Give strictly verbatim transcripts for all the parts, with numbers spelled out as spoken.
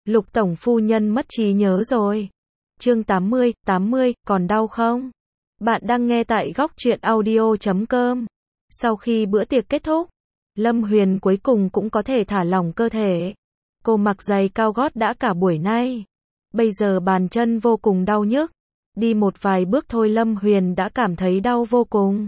Lục tổng phu nhân mất trí nhớ rồi. Chương tám mươi, tám mươi, còn đau không? Bạn đang nghe tại góc truyện audio chấm com. Sau khi bữa tiệc kết thúc, Lâm Huyền cuối cùng cũng có thể thả lỏng cơ thể. Cô mặc giày cao gót đã cả buổi nay. Bây giờ bàn chân vô cùng đau nhức. Đi một vài bước thôi Lâm Huyền đã cảm thấy đau vô cùng.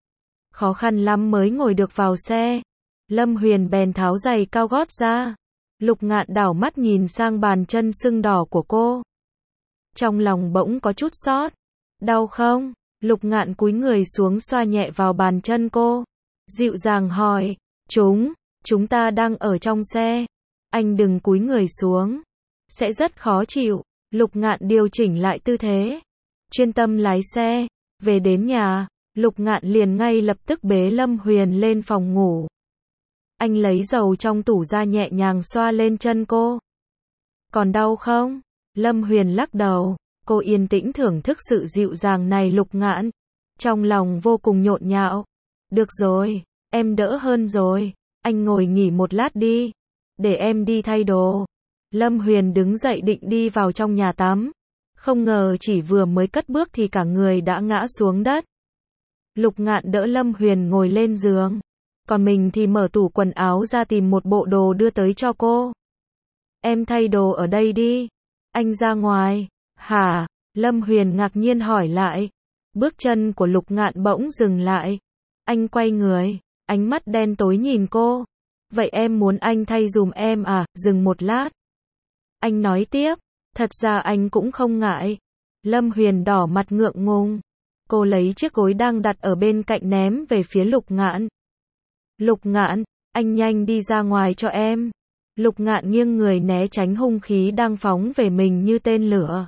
Khó khăn lắm mới ngồi được vào xe. Lâm Huyền bèn tháo giày cao gót ra. Lục Ngạn đảo mắt nhìn sang bàn chân sưng đỏ của cô. Trong lòng bỗng có chút xót. Đau không? Lục Ngạn cúi người xuống xoa nhẹ vào bàn chân cô. Dịu dàng hỏi. Chúng, chúng ta đang ở trong xe. Anh đừng cúi người xuống. Sẽ rất khó chịu. Lục Ngạn điều chỉnh lại tư thế. Chuyên tâm lái xe. Về đến nhà, Lục Ngạn liền ngay lập tức bế Lâm Huyền lên phòng ngủ. Anh lấy dầu trong tủ ra nhẹ nhàng xoa lên chân cô. Còn đau không? Lâm Huyền lắc đầu. Cô yên tĩnh thưởng thức sự dịu dàng này Lục Ngạn. Trong lòng vô cùng nhộn nhạo. Được rồi, em đỡ hơn rồi. Anh ngồi nghỉ một lát đi. Để em đi thay đồ. Lâm Huyền đứng dậy định đi vào trong nhà tắm. Không ngờ chỉ vừa mới cất bước thì cả người đã ngã xuống đất. Lục Ngạn đỡ Lâm Huyền ngồi lên giường. Còn mình thì mở tủ quần áo ra tìm một bộ đồ đưa tới cho cô. Em thay đồ ở đây đi. Anh ra ngoài. Hả? Lâm Huyền ngạc nhiên hỏi lại. Bước chân của Lục Ngạn bỗng dừng lại. Anh quay người. Ánh mắt đen tối nhìn cô. Vậy em muốn anh thay dùm em à? Dừng một lát. Anh nói tiếp. Thật ra anh cũng không ngại. Lâm Huyền đỏ mặt ngượng ngùng. Cô lấy chiếc gối đang đặt ở bên cạnh ném về phía Lục Ngạn. Lục Ngạn, anh nhanh đi ra ngoài cho em. Lục Ngạn nghiêng người né tránh hung khí đang phóng về mình như tên lửa.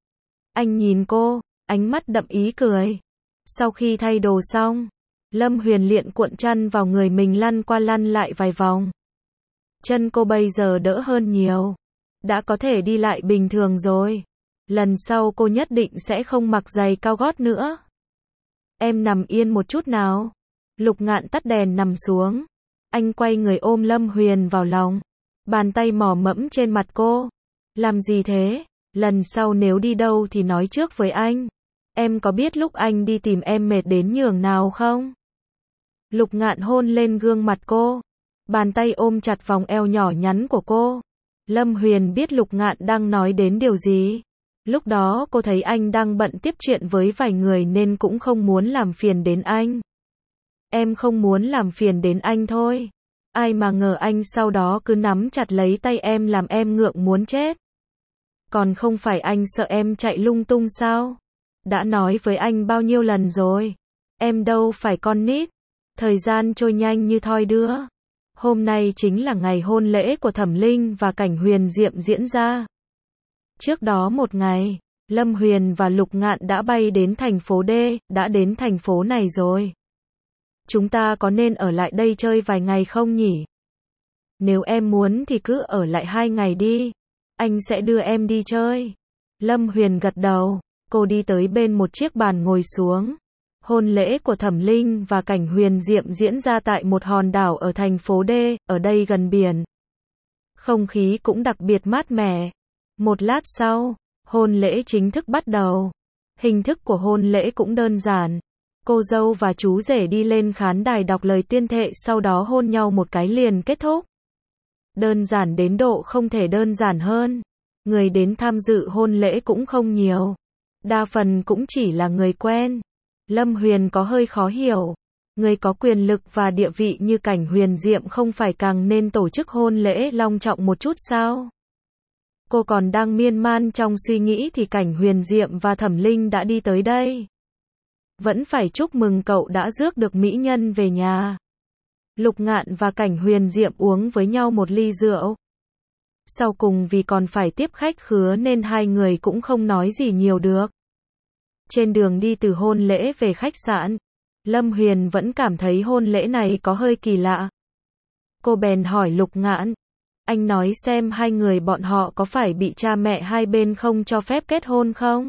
Anh nhìn cô, ánh mắt đậm ý cười. Sau khi thay đồ xong, Lâm Huyền liền cuộn chăn vào người mình lăn qua lăn lại vài vòng. Chân cô bây giờ đỡ hơn nhiều. Đã có thể đi lại bình thường rồi. Lần sau cô nhất định sẽ không mặc giày cao gót nữa. Em nằm yên một chút nào. Lục Ngạn tắt đèn nằm xuống. Anh quay người ôm Lâm Huyền vào lòng. Bàn tay mò mẫm trên mặt cô. Làm gì thế? Lần sau nếu đi đâu thì nói trước với anh. Em có biết lúc anh đi tìm em mệt đến nhường nào không? Lục Ngạn hôn lên gương mặt cô. Bàn tay ôm chặt vòng eo nhỏ nhắn của cô. Lâm Huyền biết Lục Ngạn đang nói đến điều gì. Lúc đó cô thấy anh đang bận tiếp chuyện với vài người nên cũng không muốn làm phiền đến anh. Em không muốn làm phiền đến anh thôi. Ai mà ngờ anh sau đó cứ nắm chặt lấy tay em làm em ngượng muốn chết. Còn không phải anh sợ em chạy lung tung sao? Đã nói với anh bao nhiêu lần rồi. Em đâu phải con nít. Thời gian trôi nhanh như thoi đưa. Hôm nay chính là ngày hôn lễ của Thẩm Linh và Cảnh Huyền Diệm diễn ra. Trước đó một ngày, Lâm Huyền và Lục Ngạn đã bay đến thành phố D, đã đến thành phố này rồi. Chúng ta có nên ở lại đây chơi vài ngày không nhỉ? Nếu em muốn thì cứ ở lại hai ngày đi. Anh sẽ đưa em đi chơi. Lâm Huyền gật đầu. Cô đi tới bên một chiếc bàn ngồi xuống. Hôn lễ của Thẩm Linh và Cảnh Huyền Diệm diễn ra tại một hòn đảo ở thành phố D, ở đây gần biển. Không khí cũng đặc biệt mát mẻ. Một lát sau, hôn lễ chính thức bắt đầu. Hình thức của hôn lễ cũng đơn giản. Cô dâu và chú rể đi lên khán đài đọc lời tuyên thệ sau đó hôn nhau một cái liền kết thúc. Đơn giản đến độ không thể đơn giản hơn. Người đến tham dự hôn lễ cũng không nhiều. Đa phần cũng chỉ là người quen. Lâm Huyền có hơi khó hiểu. Người có quyền lực và địa vị như Cảnh Huyền Diệm không phải càng nên tổ chức hôn lễ long trọng một chút sao? Cô còn đang miên man trong suy nghĩ thì Cảnh Huyền Diệm và Thẩm Linh đã đi tới đây. Vẫn phải chúc mừng cậu đã rước được mỹ nhân về nhà. Lục Ngạn và Cảnh Huyền Diệm uống với nhau một ly rượu. Sau cùng vì còn phải tiếp khách khứa nên hai người cũng không nói gì nhiều được. Trên đường đi từ hôn lễ về khách sạn, Lâm Huyền vẫn cảm thấy hôn lễ này có hơi kỳ lạ. Cô bèn hỏi Lục Ngạn. Anh nói xem hai người bọn họ có phải bị cha mẹ hai bên không cho phép kết hôn không?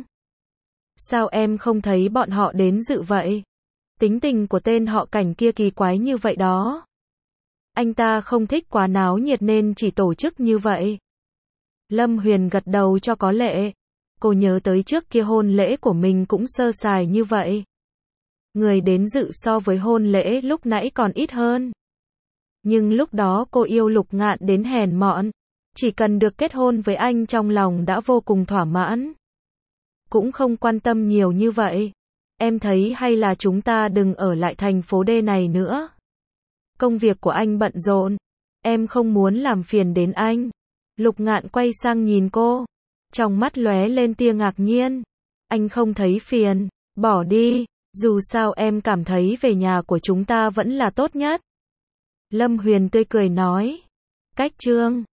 Sao em không thấy bọn họ đến dự vậy? Tính tình của tên họ Cảnh kia kỳ quái như vậy đó. Anh ta không thích quá náo nhiệt nên chỉ tổ chức như vậy. Lâm Huyền gật đầu cho có lệ. Cô nhớ tới trước kia hôn lễ của mình cũng sơ sài như vậy. Người đến dự so với hôn lễ lúc nãy còn ít hơn. Nhưng lúc đó cô yêu Lục Ngạn đến hèn mọn. Chỉ cần được kết hôn với anh trong lòng đã vô cùng thỏa mãn. Cũng không quan tâm nhiều như vậy. Em thấy hay là chúng ta đừng ở lại thành phố D này nữa. Công việc của anh bận rộn. Em không muốn làm phiền đến anh. Lục Ngạn quay sang nhìn cô. Trong mắt lóe lên tia ngạc nhiên. Anh không thấy phiền. Bỏ đi. Dù sao em cảm thấy về nhà của chúng ta vẫn là tốt nhất. Lâm Huyền tươi cười nói. Cách chương